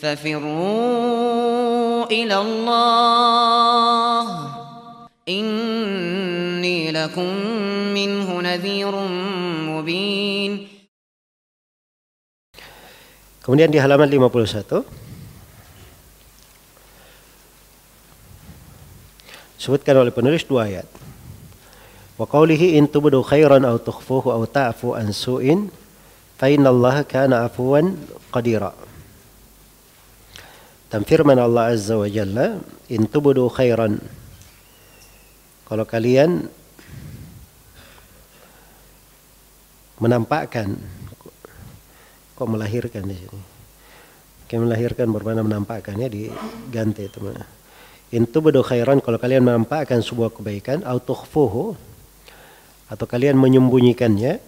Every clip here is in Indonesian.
ففروا إلى الله إني لكم منه نذير مبين. Kemudian di halaman 51 disebutkan oleh penulis dua ayat. Wa qawlihi in tubdu khairan aw tukhfuhu aw ta'fu an su'in fa innallaha kana 'afuwan qadira. Dan firman Allah Azza wa Jalla, in tubdu khairan, kalau kalian menampakkan, kok melahirkan di sini? Kayak melahirkan bermakna menampakkan, ya, diganti itu. In tubdu khairan, kalau kalian menampakkan sebuah kebaikan, au tukhfuhu, atau kalian menyembunyikannya,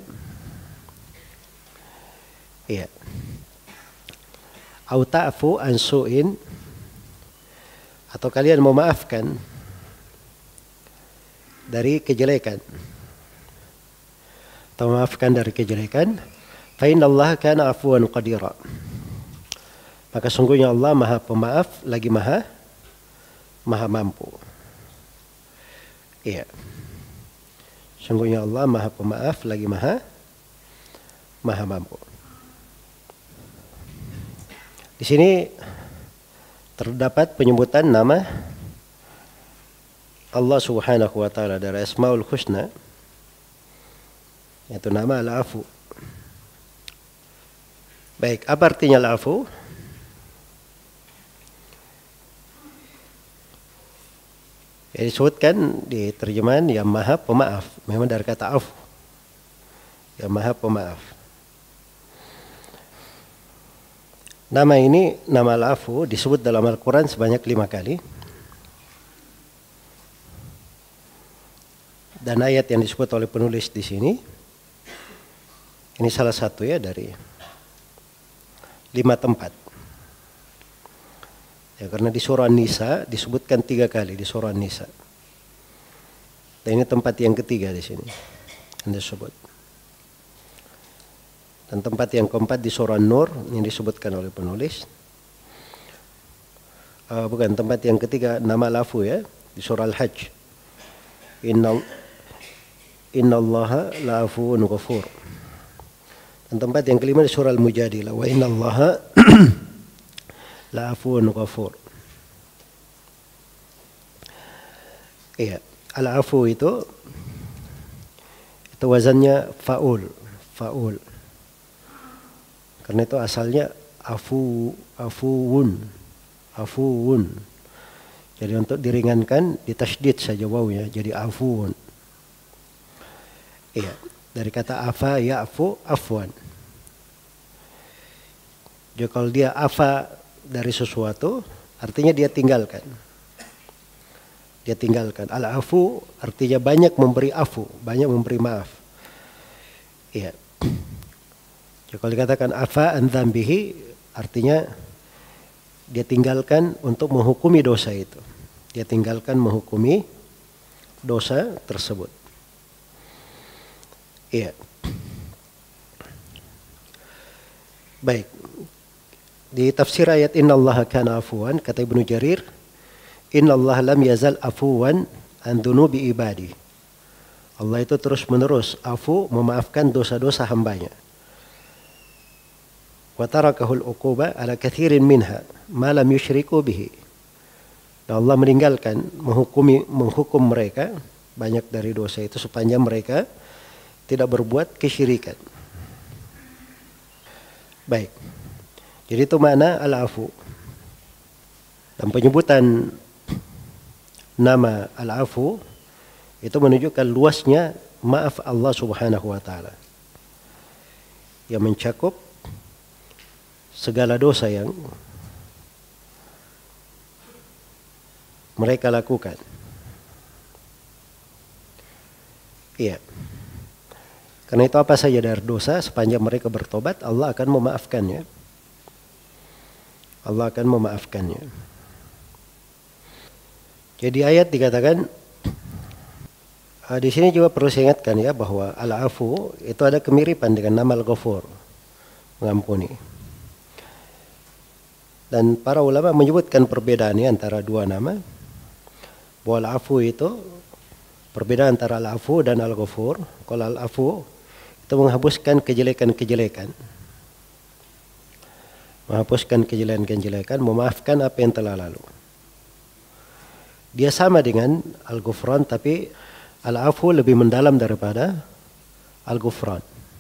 iya. Au ta'fu an su'in, atau kalian memaafkan dari kejelekan, atau memaafkan dari kejelekan, fa innallaha kana 'afuwan qadira, maka sungguhnya Allah Maha Pemaaf lagi Maha mampu. Iya. Sungguhnya Allah Maha Pemaaf lagi Maha mampu. Di sini terdapat penyebutan nama Allah Subhanahu wa taala dari Asmaul Husna, yaitu nama Al-Afu. Baik, apa artinya Al-Afu? Ya, disebutkan di terjemahan yang Maha Pemaaf, memang dari kata afu, yang Maha Pemaaf. Nama ini, nama Al-Afu, disebut dalam Al-Quran sebanyak 5 kali. Dan ayat yang disebut oleh penulis di sini, ini salah satu, ya, dari 5 tempat. Ya, karena di surah An-Nisa disebutkan 3 kali di surah An-Nisa. Dan ini tempat yang ketiga di sini yang disebut. Dan tempat yang keempat di surah An-Nur yang disebutkan oleh penulis. Bukan, tempat yang ketiga nama Al-Afu, ya, di surah Al-Hajj. Innallaha la'afuwun ghafur. Dan tempat yang kelima di surah Al-Mujadilah, wa innallaha la'afuwun ghafur. Iya, Al-Afu itu wazannya fa'ul. Karena itu asalnya afuwun. Jadi untuk diringankan ditasydid saja wawunya jadi afuwun. Iya, dari kata afa ya'fu afwan. Jadi kalau dia afa dari sesuatu, artinya dia tinggalkan. Dia tinggalkan. Al-afu artinya banyak memberi afu, banyak memberi maaf. Iya. Jadi kalau dikatakan afa an dzambihi, artinya dia tinggalkan untuk menghukumi dosa itu. Dia tinggalkan menghukumi dosa tersebut. Iya. Baik. Di tafsir ayat innallaha kana afuwan, kata Ibnu Jarir, innallaha lam yazal afuwan an dunubi ibadi. Allah itu terus menerus afu, memaafkan dosa-dosa hambanya. Wa tarakahul uquba ala kathirin minha ma lam yusyriku bihi. Dan Allah meninggalkan menghukum mereka banyak dari dosa itu sepanjang mereka tidak berbuat kesyirikan. Baik. Jadi itu makna Al-Afu. Dan penyebutan nama Al-Afu itu menunjukkan luasnya maaf Allah Subhanahu wa taala, yang mencakup segala dosa yang mereka lakukan. Iya. Karena itu apa saja dari dosa, sepanjang mereka bertobat, Allah akan memaafkannya. Allah akan memaafkannya. Jadi ayat dikatakan, di sini juga perlu saya ingatkan, ya, bahwa Al-Afu itu ada kemiripan dengan nama Al-Ghafur, mengampuni. Dan para ulama menyebutkan perbedaannya antara dua nama. Bahwa al-afu itu perbedaan antara al-afu dan al-ghafur. Kalau al-afu itu menghapuskan kejelekan-kejelekan. Menghapuskan kejelekan-kejelekan, memaafkan apa yang telah lalu. Dia sama dengan al-ghufran, tapi al-afu lebih mendalam daripada al-ghufran.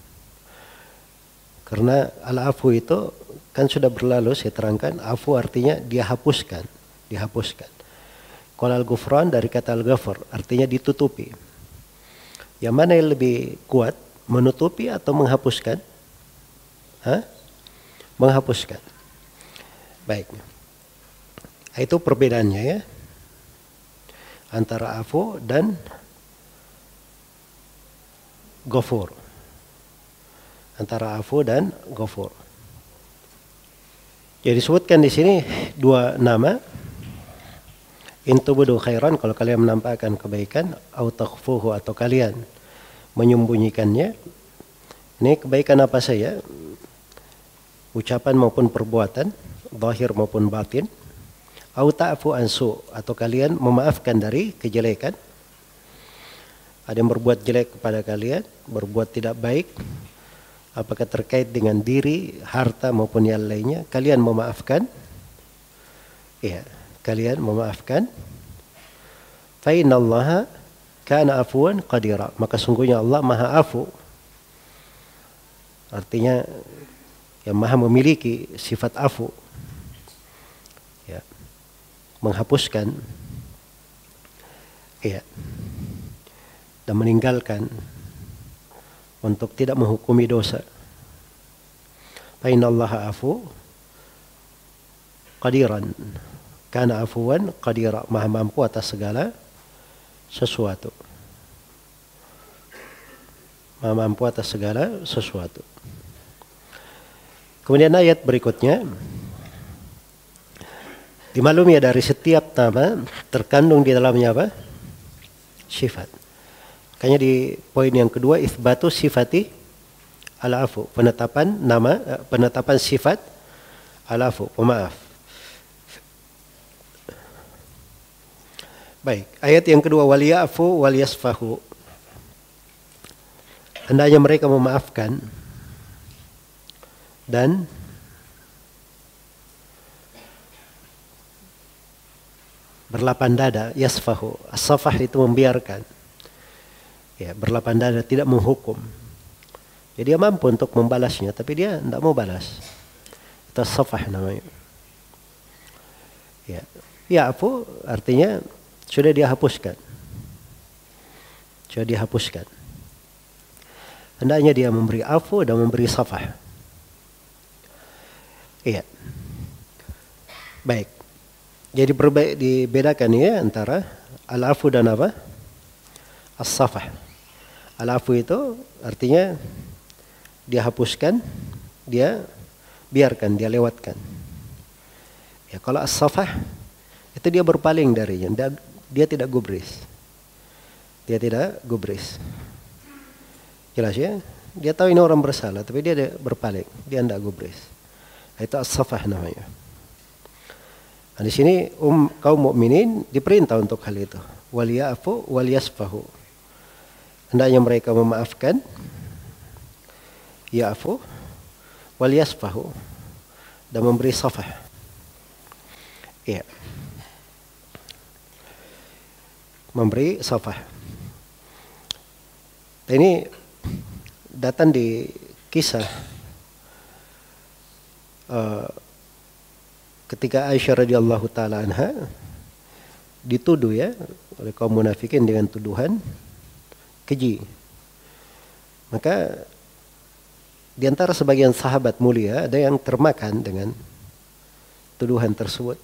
Karena al-afu itu kan sudah berlalu, saya terangkan. Afu artinya dia hapuskan, dihapuskan. Kalau al-ghufran dari kata al-ghafar, artinya ditutupi. Yang mana yang lebih kuat, menutupi atau menghapuskan? Menghapuskan. Baik. Itu perbedaannya ya. Antara afu dan ghafur. Antara afu dan ghafur. Jadi disebutkan di sini dua nama. In tubdu khairan, kalau kalian menampakkan kebaikan, au takhfuhu, atau kalian menyembunyikannya. Ini kebaikan apa saja? Ucapan maupun perbuatan, zahir maupun batin. Au ta'fu ansu, atau kalian memaafkan dari kejelekan. Ada yang berbuat jelek kepada kalian, berbuat tidak baik, apakah terkait dengan diri, harta maupun yang lainnya, kalian memaafkan. Ya, kalian memaafkan. Fa innallaha kana afuwan qadira, maka sungguhnya Allah Maha Afu. Artinya yang Maha memiliki sifat afu. Ya. Menghapuskan, ya, dan meninggalkan untuk tidak menghukumi dosa. Fa innallaha afu qadiran, kana afuwan qadira, Maha mampu atas segala sesuatu. Maha mampu atas segala sesuatu. Kemudian ayat berikutnya, dimaklumi ya dari setiap nama terkandung di dalamnya apa? Sifat. Makanya di poin yang kedua, itsbatu sifati al-afu, penetapan nama, penetapan sifat al-afu, pemaaf. Baik, ayat yang kedua, waliyafu waliyasfahu. Hendaknya mereka memaafkan dan berlapang dada. Yasfahu, as-safah itu membiarkan, ya, berlapang dada, tidak menghukum. Jadi dia mampu untuk membalasnya, tapi dia tidak mau balas. Itu as-safah namanya. Ya, ya'fu artinya sudah dia hapuskan, sudah dihapuskan. Hendaknya dia memberi afu dan memberi safah. Iya. Baik. Jadi dibedakan ya antara al-afu dan apa? As-safah. Al-afu itu artinya dia hapuskan, dia biarkan, dia lewatkan. Ya, kalau as-safah itu dia berpaling darinya, dia tidak gubris. Dia tidak gubris. Jelas ya? Dia tahu ini orang bersalah, tapi dia berpaling, dia tidak gubris. Itu as-safah namanya. Nah, di sini kaum mukminin diperintah untuk hal itu. Waliyafu waliyasfahu. Hendaknya mereka memaafkan, ya'fu waliyasfahu, dan memberi safah. Iya. Memberi safah. Ini datang di kisah ketika Aisyah radhiyallahu taala anha dituduh ya oleh kaum munafikin dengan tuduhan keji. Maka di antara sebagian sahabat mulia ada yang termakan dengan tuduhan tersebut.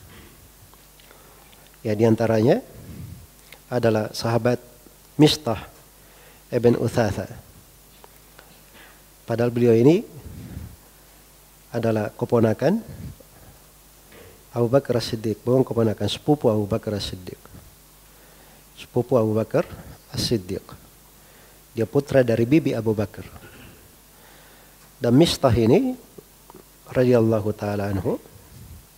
Ya, di antaranya adalah sahabat Mistah ibn Utsatha. Padahal beliau ini adalah keponakan Abu Bakar As-Siddiq, bukan keponakan, sepupu Abu Bakar As-Siddiq. Sepupu Abu Bakar As-Siddiq. Dia putra dari bibi Abu Bakar. Dan Mistah ini radhiyallahu taala anhu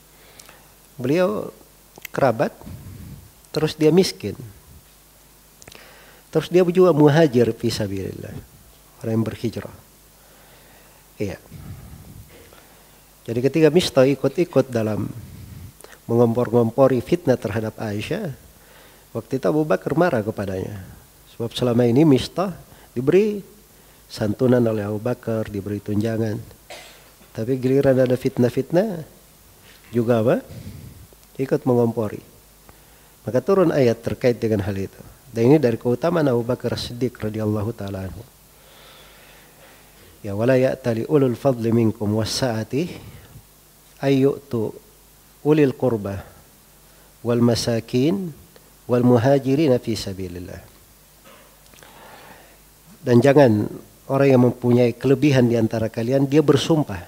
beliau kerabat, terus dia miskin. Terus dia juga muhajir fi sabilillah, orang yang berhijrah. Iya. Jadi ketika Mistah ikut-ikut dalam mengompor-ngompori fitnah terhadap Aisyah, waktu itu Abu Bakar marah kepadanya. Sebab selama ini Mistah diberi santunan oleh Abu Bakar, diberi tunjangan. Tapi giliran ada fitnah-fitnah, juga apa? Ikut mengompori. Maka turun ayat terkait dengan hal itu. Dan ini dari keutamaan Abu Bakar Siddiq radhiyallahu taala anhu. Ya wala ya'tali ulul fadli minkum was-sa'ati ayyutu ulil qurba wal masakin wal muhajirin fi sabilillah. Dan jangan orang yang mempunyai kelebihan di antara kalian dia bersumpah.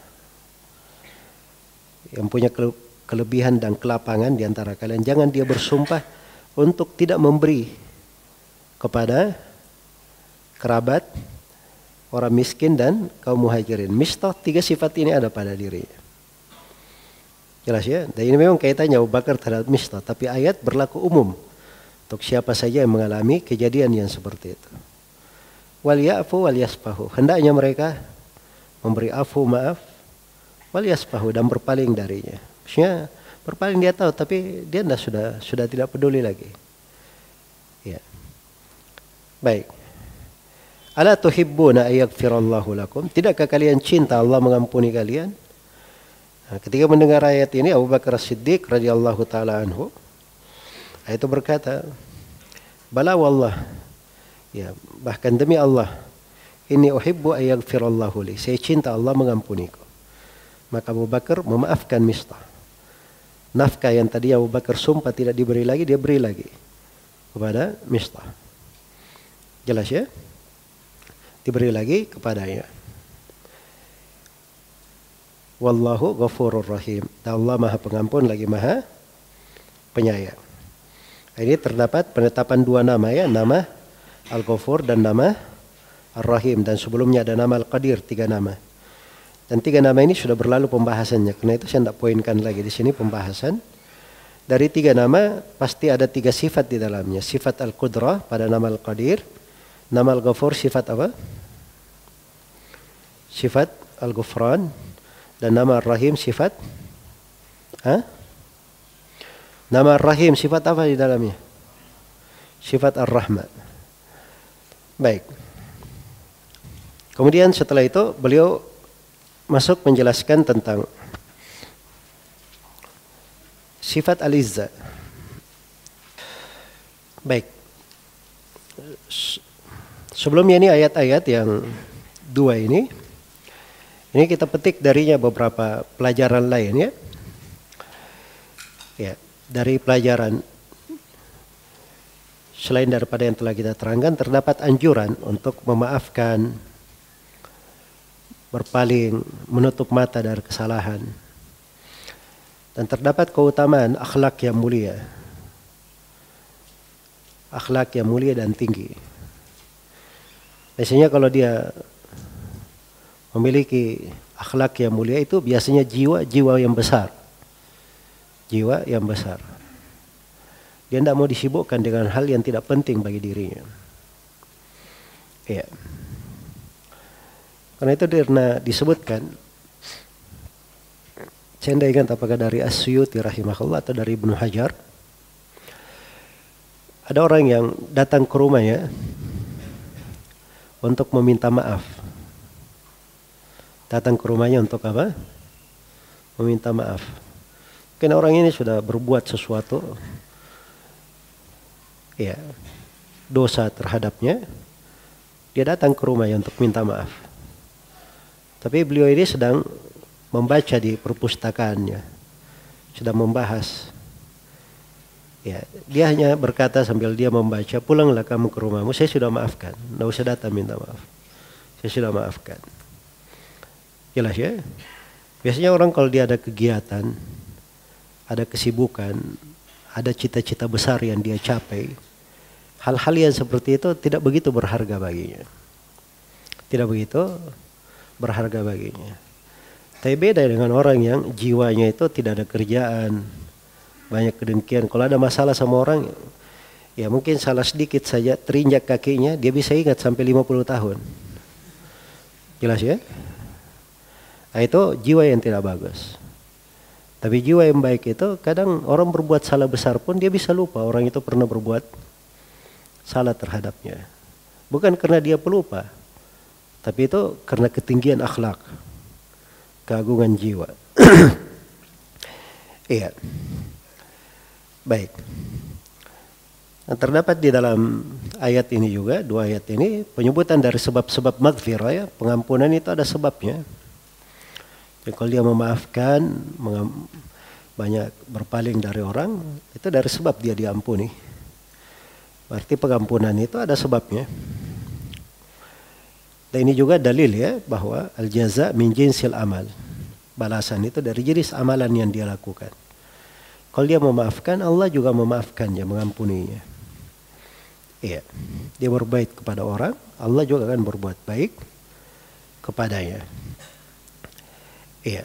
Yang punya kelebihan dan kelapangan di antara kalian, jangan dia bersumpah untuk tidak memberi kepada kerabat, orang miskin dan kaum muhajirin. Mistah, 3 sifat ini ada pada dirinya. Jelas ya? Dan ini memang kaitannya Abu Bakar terhadap Mistah, tapi ayat berlaku umum untuk siapa saja yang mengalami kejadian yang seperti itu. Wal ya'fu wal yasfahu. Hendaknya mereka memberi afu, maaf, wal yasfahu, dan berpaling darinya. Maksudnya berpaling dia tahu, tapi dia sudah tidak peduli lagi. Ya. Baik. Ala tuhibbuna ayaghfirallahu lakum? Tidakkah kalian cinta Allah mengampuni kalian? Nah, ketika mendengar ayat ini Abu Bakar Siddiq radhiyallahu taala anhu itu berkata, "Bala wallah." Ya, bahkan demi Allah, "Inni uhibbu ayaghfirallahu li." Saya cinta Allah mengampuniku. Maka Abu Bakar memaafkan Mistah. Nafkah yang tadi Abu Bakar sumpah tidak diberi lagi, dia beri lagi kepada Mistah. Jelas ya? Diberi lagi kepadanya. Wallahu ghafurur rahim. Dan Allah Maha Pengampun lagi Maha Penyayang. Ini terdapat penetapan 2 nama ya, nama Al-Ghafur dan nama Ar-Rahim, dan sebelumnya ada nama Al-Qadir, 3 nama. Dan 3 nama ini sudah berlalu pembahasannya. Karena itu saya tidak poinkan lagi di sini pembahasan. Dari 3 nama pasti ada 3 sifat di dalamnya. Sifat Al-Qudrah pada nama Al-Qadir. Nama Al-Ghafur sifat apa? Sifat Al-Ghufran. Dan nama Ar-Rahim sifat? Nama Ar-Rahim sifat apa di dalamnya? Sifat Ar-Rahman. Baik. Kemudian setelah itu beliau masuk menjelaskan tentang sifat Al-Izza. Baik. Sebelumnya ini ayat-ayat yang 2 ini kita petik darinya beberapa pelajaran lain ya. Ya, dari pelajaran selain daripada yang telah kita terangkan, terdapat anjuran untuk memaafkan, berpaling, menutup mata dari kesalahan. Dan terdapat keutamaan akhlak yang mulia. Akhlak yang mulia dan tinggi. Biasanya kalau dia memiliki akhlak yang mulia itu biasanya jiwa yang besar. Jiwa yang besar. Dia tidak mau disibukkan dengan hal yang tidak penting bagi dirinya. Ya. Karena itu disebutkan, saya tidak ingat apakah dari As-Suyuti rahimahullah atau dari Ibnu Hajar, ada orang yang datang ke rumahnya untuk meminta maaf. Datang ke rumahnya untuk apa? Meminta maaf. Mungkin orang ini sudah berbuat sesuatu, ya, dosa terhadapnya. Dia datang ke rumahnya untuk minta maaf. Tapi beliau ini sedang membaca di perpustakaannya, sedang membahas. Ya, dia hanya berkata sambil dia membaca, "Pulanglah kamu ke rumahmu, saya sudah maafkan. Tidak usah datang minta maaf. Saya sudah maafkan." Jelas ya? Biasanya orang kalau dia ada kegiatan, ada kesibukan, ada cita-cita besar yang dia capai, hal-hal yang seperti itu tidak begitu berharga baginya. Tidak begitu berharga baginya. Tapi beda dengan orang yang jiwanya itu tidak ada kerjaan, banyak kedengkian. Kalau ada masalah sama orang, ya mungkin salah sedikit saja, terinjak kakinya, dia bisa ingat sampai 50 tahun. Jelas ya? Nah, itu jiwa yang tidak bagus. Tapi jiwa yang baik itu, kadang orang berbuat salah besar pun dia bisa lupa orang itu pernah berbuat salah terhadapnya. Bukan karena dia pelupa, tapi itu karena ketinggian akhlak, keagungan jiwa. Iya. Baik. Nah, terdapat di dalam ayat ini juga, dua ayat ini, penyebutan dari sebab-sebab maghfirah ya, pengampunan itu ada sebabnya. Jadi kalau dia memaafkan, banyak berpaling dari orang, itu dari sebab dia diampuni. Berarti pengampunan itu ada sebabnya. Dan ini juga dalil ya, bahwa al-jaza min jinsil amal. Balasan itu dari jenis amalan yang dia lakukan. Kalau dia memaafkan, Allah juga memaafkannya, mengampuninya. Iya, dia berbaik kepada orang, Allah juga akan berbuat baik kepadanya. Iya.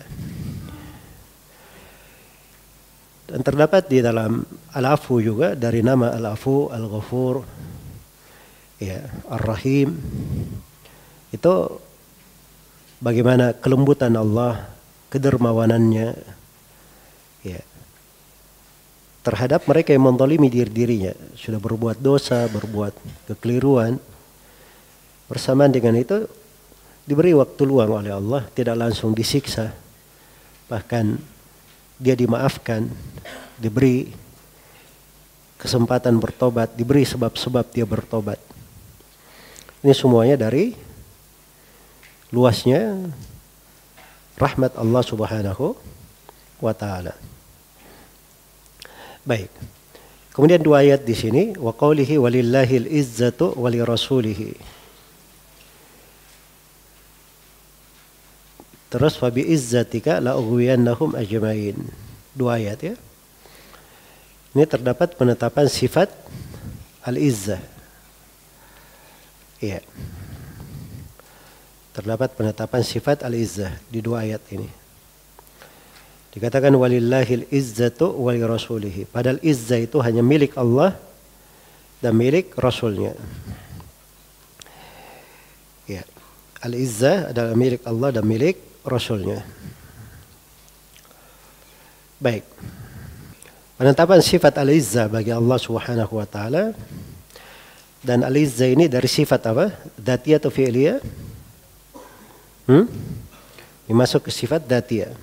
Dan terdapat di dalam Al-Afu juga, dari nama Al-Afu, Al-Ghafur, ya, Ar-Rahim, itu bagaimana kelembutan Allah, kedermawanannya, ya, terhadap mereka yang menzalimi dirinya, sudah berbuat dosa, berbuat kekeliruan. Bersamaan dengan itu diberi waktu luang oleh Allah, tidak langsung disiksa, bahkan dia dimaafkan, diberi kesempatan bertobat, diberi sebab-sebab dia bertobat. Ini semuanya dari luasnya rahmat Allah Subhanahu wa taala. Baik. Kemudian dua ayat di sini, wa qaulihi walillahil izzatu wa lirasulihi. Terus fa bi izzatika la ughwiyannahum ajmain. Dua ayat ya. Ini terdapat penetapan sifat al-izzah. Iya. Terdapat penetapan sifat al-izzah di dua ayat ini. Dikatakan walillahil izzatu wa lirasulihi. Padahal izzah itu hanya milik Allah dan milik Rasulnya. Ya. Al-izzah adalah milik Allah dan milik Rasulnya. Baik. Penetapan sifat al-izzah bagi Allah Subhanahu wa taala, dan al-izzah ini dari sifat apa? Dzatiyah atau fi'liyah? Dimasuk ke sifat dzatiyah.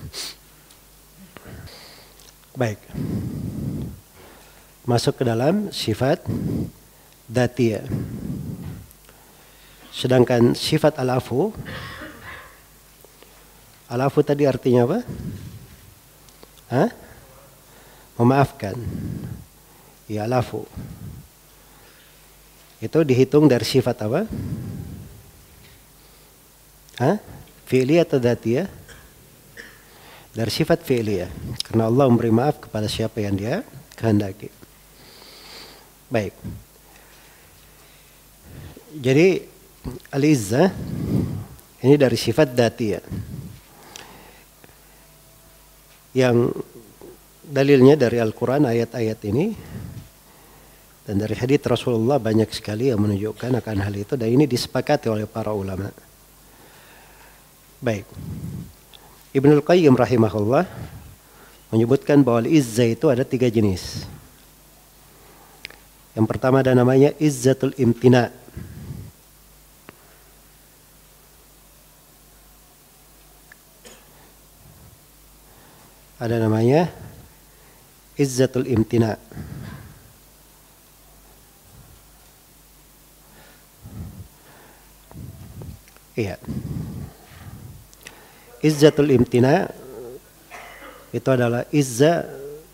Baik. Masuk ke dalam sifat dzatiyah. Sedangkan sifat al-afu, al-afu tadi artinya apa? Memaafkan. Ya, al-afu. Itu dihitung dari sifat apa? Fi'liyah atau dzatiyah? Dari sifat fi'liyah. Karena Allah memberi maaf kepada siapa yang dia kehendaki. Baik. Jadi al-izzah ini dari sifat dzatiyah. Yang dalilnya dari Al-Quran ayat-ayat ini, dan dari hadits Rasulullah banyak sekali yang menunjukkan akan hal itu, dan ini disepakati oleh para ulama. Baik. Ibnul Qayyim rahimahullah menyebutkan bahwa izzah itu ada 3 jenis. Yang pertama ada namanya izzatul imtina. Ada namanya izzatul imtina. Iya. Izzatul imtina itu adalah izzah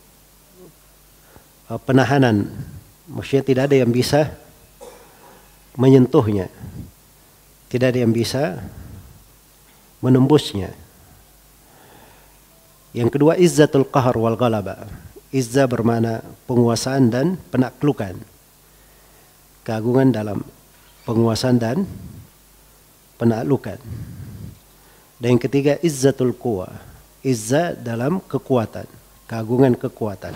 penahanan. Maksudnya tidak ada yang bisa menyentuhnya. Tidak ada yang bisa menembusnya. Yang kedua izzatul qahr wal ghalaba. Izzah bermakna penguasaan dan penaklukan. Keagungan dalam penguasaan dan penaklukan. Dan yang ketiga izzatul quwa. Izzah dalam kekuatan, keagungan, kekuatan.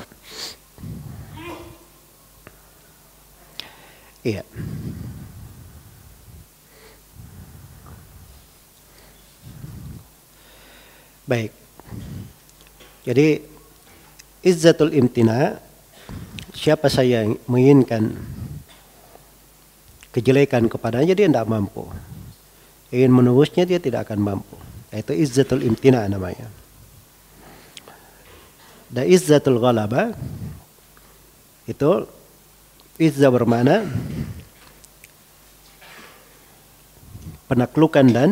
Iya. Baik. Jadi izzatul imtina, siapa saya yang menginginkan kejelekan kepadanya, dia tidak mampu. Ingin menembusnya, dia tidak akan mampu. Itu izzatul imtina namanya. Dan izzatul ghalaba itu izzah bermakna penaklukan dan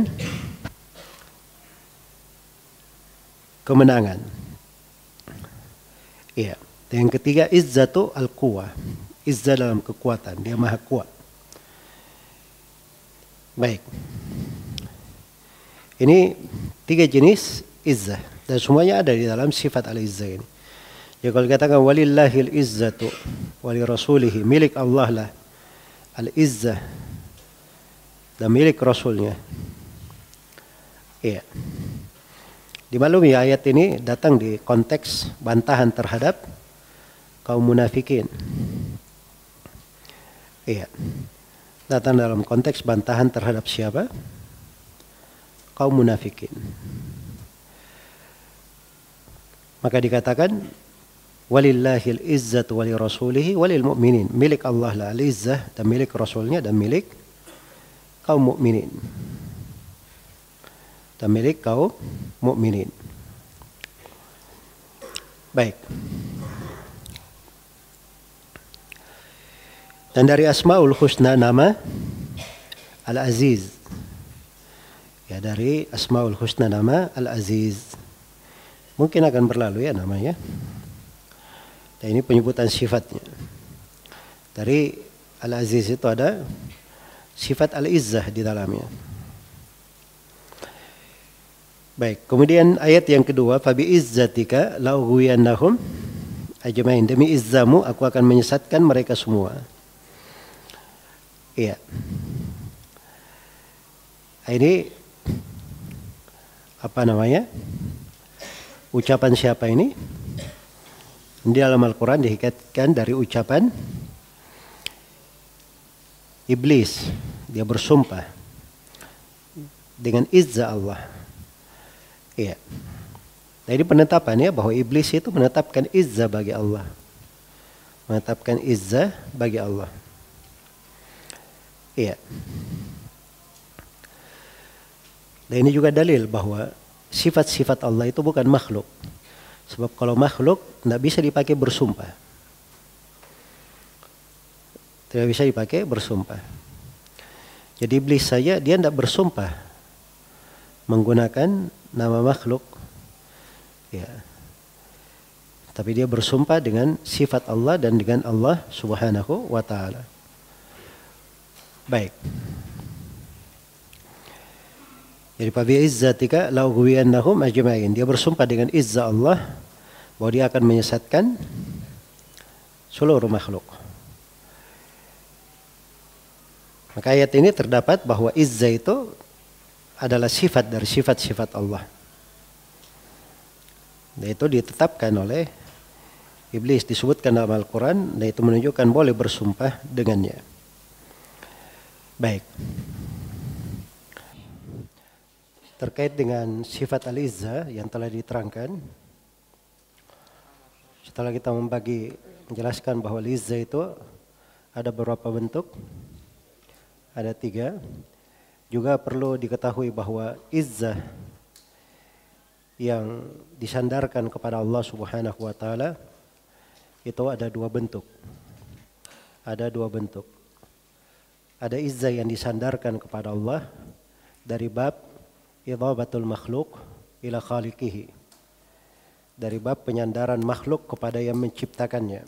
kemenangan. Iya. Yang ketiga izzatu al-quwah. Izzah dalam kekuatan, dia maha kuat. Baik. Ini 3 jenis izzah dan semuanya ada di dalam sifat al-izzah ini. Ya kalau katakan walillahil izzatu wali rasulihi, milik Allah lah al-izzah dan milik rasulnya. Iya. Dimaklumi ayat ini datang di konteks bantahan terhadap kaum munafikin. Iya. Datang dalam konteks bantahan terhadap siapa? Kaum munafikin. Maka dikatakan walillahil izzatu wali rasulihi walil mu'minin. Milik Allah lah al-izzah dan milik rasulnya dan milik kaum mukminin. Dan milik kaum mukminin. Baik. Dan dari Asmaul Husna nama Al-Aziz. Ya, dari Asmaul Husna nama Al-Aziz. Mungkin akan berlalu ya namanya. Dan ini penyebutan sifatnya. Dari Al-Aziz itu ada sifat Al-Izzah di dalamnya. Baik, kemudian ayat yang kedua, fabi izzatika la ughwiyannahum ajmain. Demi izzamu aku akan menyesatkan mereka semua. Iya. Ini apa namanya? Ucapan siapa ini? Di dalam Al-Quran dihikatkan dari ucapan iblis. Dia bersumpah dengan izzah Allah. Iya. Nah ini penetapannya bahwa iblis itu menetapkan izzah bagi Allah. Menetapkan izzah bagi Allah. Iya. Dan ini juga dalil bahwa sifat-sifat Allah itu bukan makhluk. Sebab kalau makhluk tidak bisa dipakai bersumpah. Tidak bisa dipakai bersumpah. Jadi iblis saja dia tidak bersumpah menggunakan nama makhluk. Ya. Tapi dia bersumpah dengan sifat Allah dan dengan Allah Subhanahu wa taala. Baik. Jadi fabi izzatika la ughwiyannahum ajma'in. Dia bersumpah dengan izzah Allah bahwa dia akan menyesatkan seluruh makhluk. Maka ayat ini terdapat bahwa izzah itu adalah sifat dari sifat-sifat Allah. Dan itu ditetapkan oleh iblis, disebutkan dalam Al-Quran, dan itu menunjukkan boleh bersumpah dengannya. Baik. Terkait dengan sifat al-izzah yang telah diterangkan, setelah kita menjelaskan bahwa al-izzah itu ada beberapa bentuk, ada 3. Juga perlu diketahui bahwa izzah yang disandarkan kepada Allah Subhanahu wa taala itu ada 2 bentuk. Ada 2 bentuk. Ada izzah yang disandarkan kepada Allah dari bab idhabatul makhluk ila khaliqihi. Dari bab penyandaran makhluk kepada yang menciptakannya.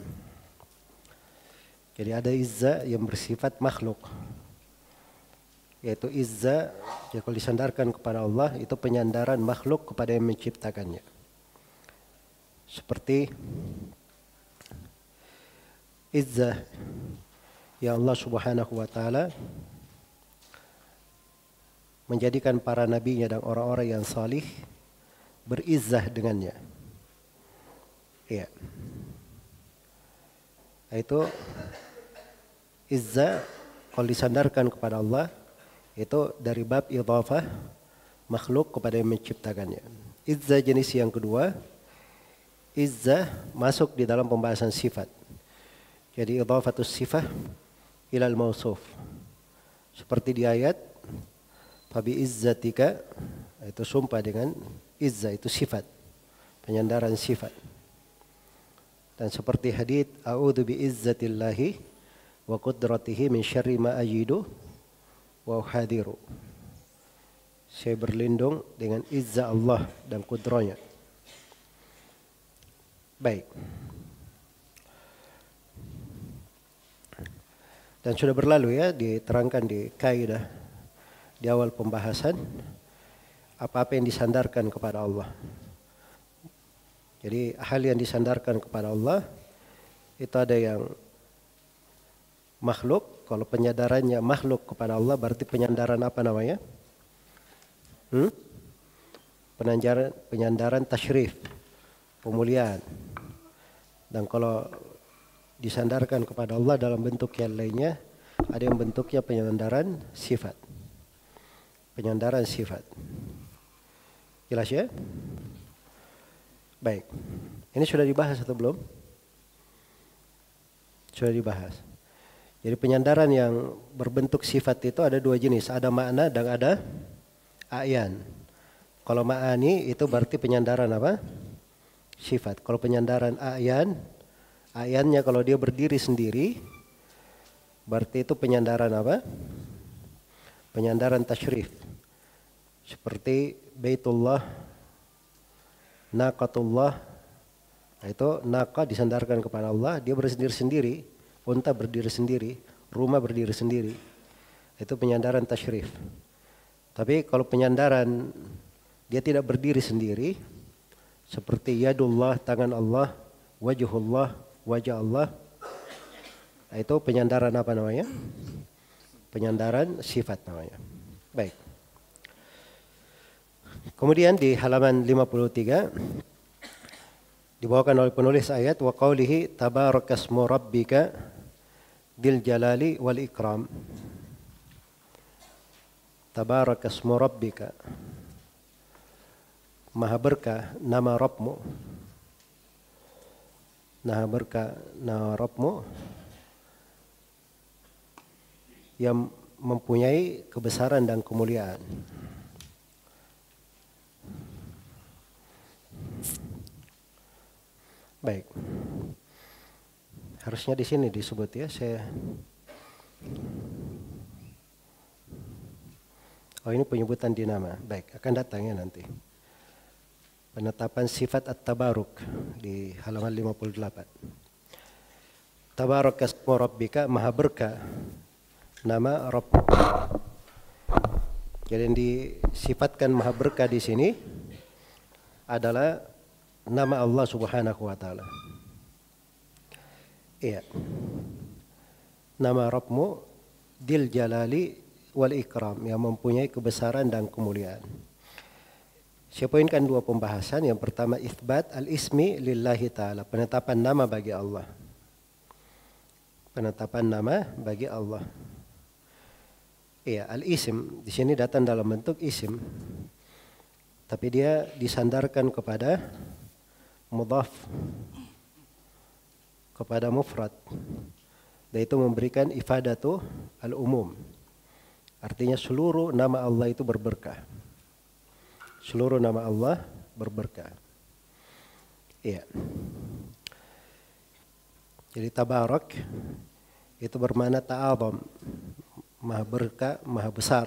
Jadi ada izzah yang bersifat makhluk. Yaitu izzah yang kalau disandarkan kepada Allah itu penyandaran makhluk kepada yang menciptakannya. Seperti izzah ya Allah Subhanahu wa taala menjadikan para nabinya dan orang-orang yang salih berizzah dengannya. Iya. Itu izza kalau disandarkan kepada Allah itu dari bab idhafah makhluk kepada yang menciptakannya. Izza jenis yang kedua, izza masuk di dalam pembahasan sifat. Jadi idhafatus sifah ilal mausuf. Seperti di ayat fabi izzatika, itu sumpah dengan izza, itu sifat, penyandaran sifat. Dan seperti hadits a'udzu bi izzatillahi wa qudratihi min syarri ma ajidu wa uhadiru. Saya berlindung dengan izza Allah dan kudranya. Baik. Dan sudah berlalu ya, diterangkan di kaidah di awal pembahasan apa-apa yang disandarkan kepada Allah. Jadi hal yang disandarkan kepada Allah itu ada yang makhluk. Kalau penyadarannya makhluk kepada Allah berarti penyandaran apa namanya? Penyandaran tasyrif, pemuliaan. Dan kalau disandarkan kepada Allah dalam bentuk yang lainnya, ada yang bentuknya penyandaran sifat. Penyandaran sifat. Jelas ya? Baik. Ini sudah dibahas atau belum? Sudah dibahas. Jadi penyandaran yang berbentuk sifat itu ada dua jenis. Ada makna dan ada a'yan. Kalau ma'ani itu berarti penyandaran apa? Sifat. Kalau penyandaran a'yan, a'yannya kalau dia berdiri sendiri, berarti itu penyandaran apa? Penyandaran tasyrif. Seperti Baitullah, Naqatullah, itu naqa disandarkan kepada Allah, dia berdiri sendiri, unta berdiri sendiri, rumah berdiri sendiri. Itu penyandaran tasyrif. Tapi kalau penyandaran dia tidak berdiri sendiri, seperti yadullah, tangan Allah, wajhullah, wajah Allah, itu penyandaran apa namanya? Penyandaran sifat namanya. Baik. Kemudian di halaman 53 dibawakan oleh penulis ayat wa qaulihi tabarakasmu rabbika dzil jalali wal ikram. Tabarakasmu rabbika, maha berkah nama Rabbmu. Maha berkah nama Rabbmu yang mempunyai kebesaran dan kemuliaan. Baik. Harusnya di sini disebut ya, Oh, ini penyebutan di nama. Baik, akan datang ya nanti. Penetapan sifat at-tabaruk di halaman 58. Tabarakasmu rabbika, maha berkah nama Rabb. Jadi yang disifatkan maha berkah di sini adalah nama Allah Subhanahu wa taala. Iya. Nama Rabbmu dzil jalali wal ikram, yang mempunyai kebesaran dan kemuliaan. Saya poinkan dua pembahasan. Yang pertama itsbat al-ismi lillahi taala, penetapan nama bagi Allah. Penetapan nama bagi Allah. Iya, al-ism di sini datang dalam bentuk isim. Tapi dia disandarkan kepada mudhaf, kepada mufrad. Dan itu memberikan ifadatu al-umum. Artinya seluruh nama Allah itu berberkah. Seluruh nama Allah berberkah. Iya. Jadi tabarak itu bermakna ta'azam, maha berkah, maha besar.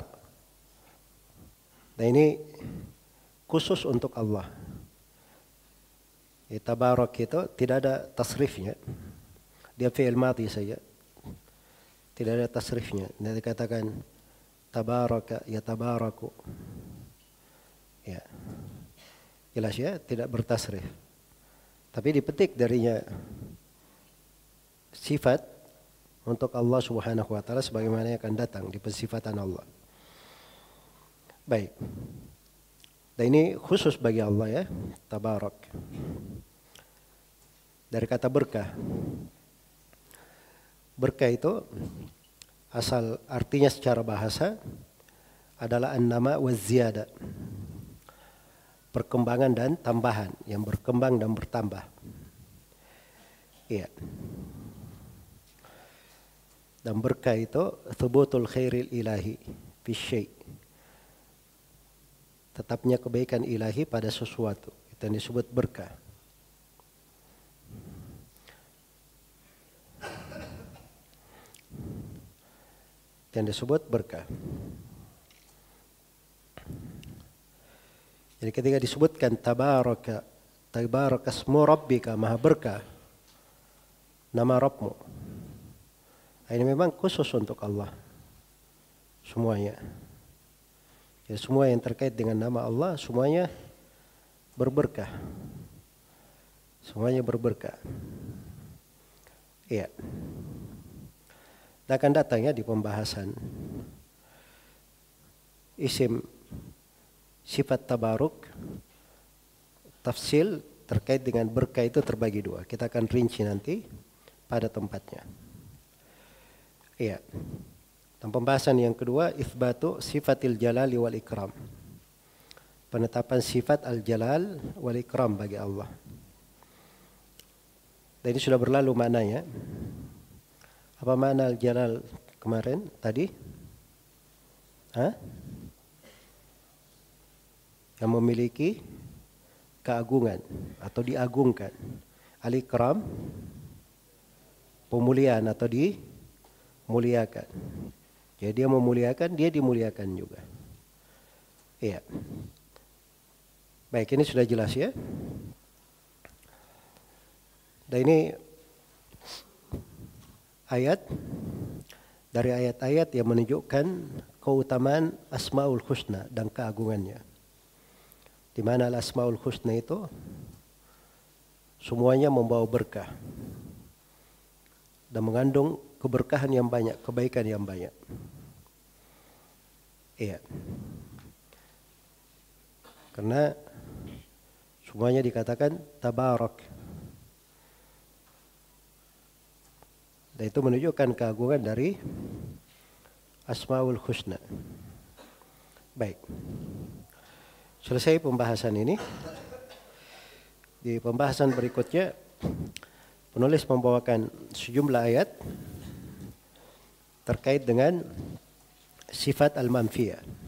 Dan ini khusus untuk Allah. Ya, tabarak itu tidak ada tasrifnya. Dia fi'il madhi saja. Tidak ada tasrifnya. Dia dikatakan tabaraka ya tabaraku. Ya. Jelas ya, tidak bertasrif. Tapi dipetik darinya sifat untuk Allah Subhanahu wa taala sebagaimana yang akan datang di pensifatan Allah. Baik. Dan ini khusus bagi Allah ya, tabarak. dari kata berkah. Berkah itu asal artinya secara bahasa adalah an-nama wa ziyada. Perkembangan dan tambahan, yang berkembang dan bertambah. Iya. Dan berkah itu thubutul khairil ilahi fi syai'. Tetapnya kebaikan ilahi pada sesuatu. Itu yang disebut berkah. Yang disebut berkah. Jadi ketika disebutkan tabaraka ismu rabbika, maha berkah nama Rabbmu, ini memang khusus untuk Allah semuanya. Ya, semua yang terkait dengan nama Allah semuanya berberkah. Semuanya berberkah. Iya. Dan akan datangnya di pembahasan isim sifat tabaruk, tafsil terkait dengan berkah itu terbagi dua. Kita akan rinci nanti pada tempatnya. Iya. Dan pembahasan yang kedua, itsbatu sifatil jalali wal ikram. Penetapan sifat al-jalal wal ikram bagi Allah. Dan ini sudah berlalu maknanya. Apa makna al-jalal kemarin tadi? Yang memiliki keagungan atau diagungkan. Al-ikram, pemuliaan atau dimuliakan. Jadi dia memuliakan, dia dimuliakan juga. Iya. Baik, ini sudah jelas ya. Dan ini ayat dari ayat-ayat yang menunjukkan keutamaan Asmaul Husna dan keagungannya. Di mana Asmaul Husna itu semuanya membawa berkah dan mengandung keberkahan yang banyak, kebaikan yang banyak. Iya. Karena semuanya dikatakan tabarak. Dan itu menunjukkan keagungan dari Asmaul Husna. Baik. Selesai pembahasan ini. Di pembahasan berikutnya penulis membawakan sejumlah ayat terkait dengan sifat al-manfiyah.